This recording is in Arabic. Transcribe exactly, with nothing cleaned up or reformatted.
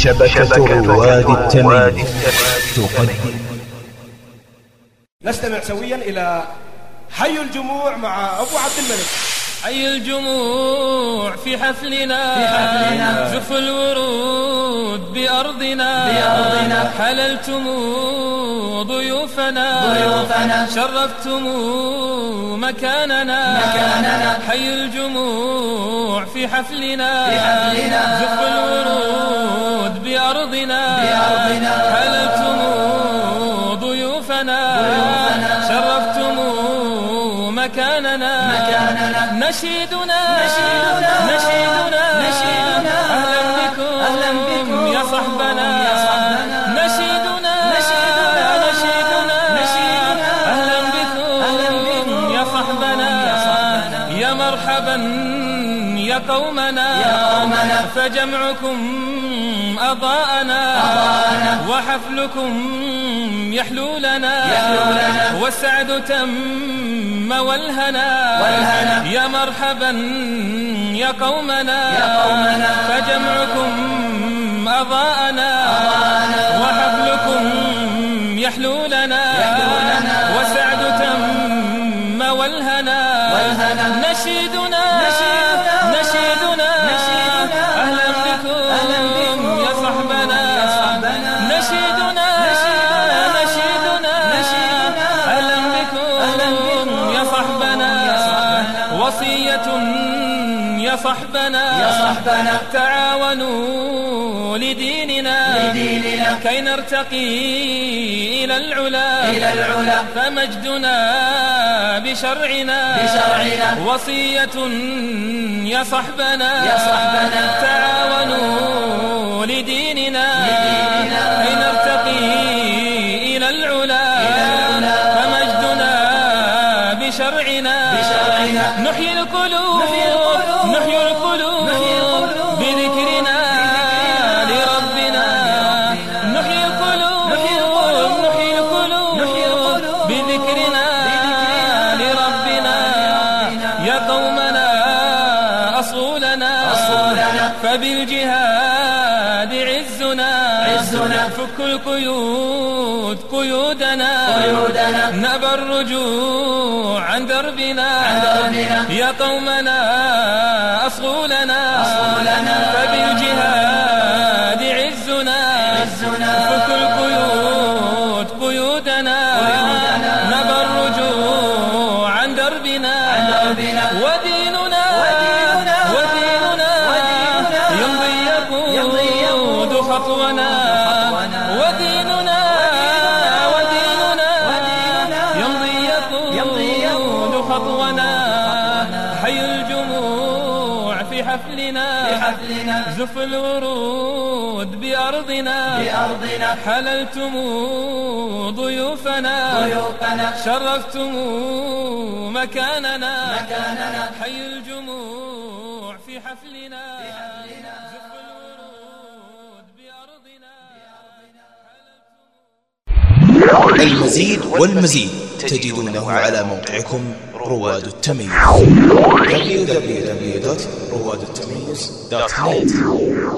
شبكة رواد التمييز تقدم. نستمع سويا إلى حي الجموع مع أبو عبد الملك. حي الجموع في حفلنا, في حفلنا زف الورود بأرضنا, بأرضنا حللتم ضيوفنا, ضيوفنا شرفتم مكاننا, مكاننا حي الجموع في حفلنا, في حفلنا زف الورود بأرضنا, بأرضنا حللتم ضيوفنا, ضيوفنا شرفتم مكاننا, مكاننا نشيدنا, نشيدنا, نشيدنا, نشيدنا أهلا بكم, أهلا بكم يا صحبنا, يا صحبنا نشيدنا, نشيدنا, نشيدنا, نشيدنا أهلا بكم, أهلا بكم يا صحبنا, يا صحبنا يا مرحبا يا قومنا, يا قومنا فجمعكم أضاءنا, أضاءنا وحفلكم يحلو لنا, يحلو لنا والسعد تم والهنا, والهنا يا مرحبا يا قومنا, يا قومنا فجمعكم أضاءنا, أضاءنا وحفلكم يحلو لنا, يحلو لنا والسعد تم والهنا, والهنا نشيدنا, نشيدنا, نشيدنا, نشيدنا أهلا بكم, أهلا بكم يا صحبنا, يا صحبنا نشيدنا, نشيدنا, نشيدنا, نشيدنا أهلا بكم, أهلا بكم يا صحبنا, يا صحبنا وصية يا صحبنا, يا صحبنا تعاونوا لديننا, لديننا كي نرتقي إلى العلا, إلى العلا فمجدنا بشرعنا, بشرعنا وصية يا صحبنا, يا صحبنا تعاونوا لديننا, لديننا كي نرتقي إلى العلا, إلى العلا فمجدنا بشرعنا, بشرعنا نحيي القلوب, نحيي القلوب, نحيي القلوب بذكرنا لربنا, نحيي القلوب, نحيي القلوب, نحيي القلوب, نحيي القلوب بذكرنا لربنا يا قومنا أصولنا, أصولنا فبالجهاد عزنا, عزنا فك القيود قيودنا, قيودنا نبى الرجوع عن دربنا, عن دربنا يا قومنا أصولنا, أصولنا فبالجهاد عزنا, عزنا فك القيود قيودنا, قيودنا نبى الرجوع عن دربنا, عن دربنا وديننا, وديننا, وديننا, وديننا يمضي يقود خطونا, وديننا, وديننا, يمضي يقود خطونا حي الجموع في حفلنا, في حفلنا زف الورود بأرضنا, بأرضنا حللتم ضيوفنا, ضيوفنا شرفتم مكاننا, مكاننا حي الجموع في حفلنا, في حفلنا زف الورود بأرضنا, بأرضنا المزيد والمزيد تجدونه على موقعكم رواد التمييز دبليو دبليو دبليو دوت رواد التمييز دوت نت.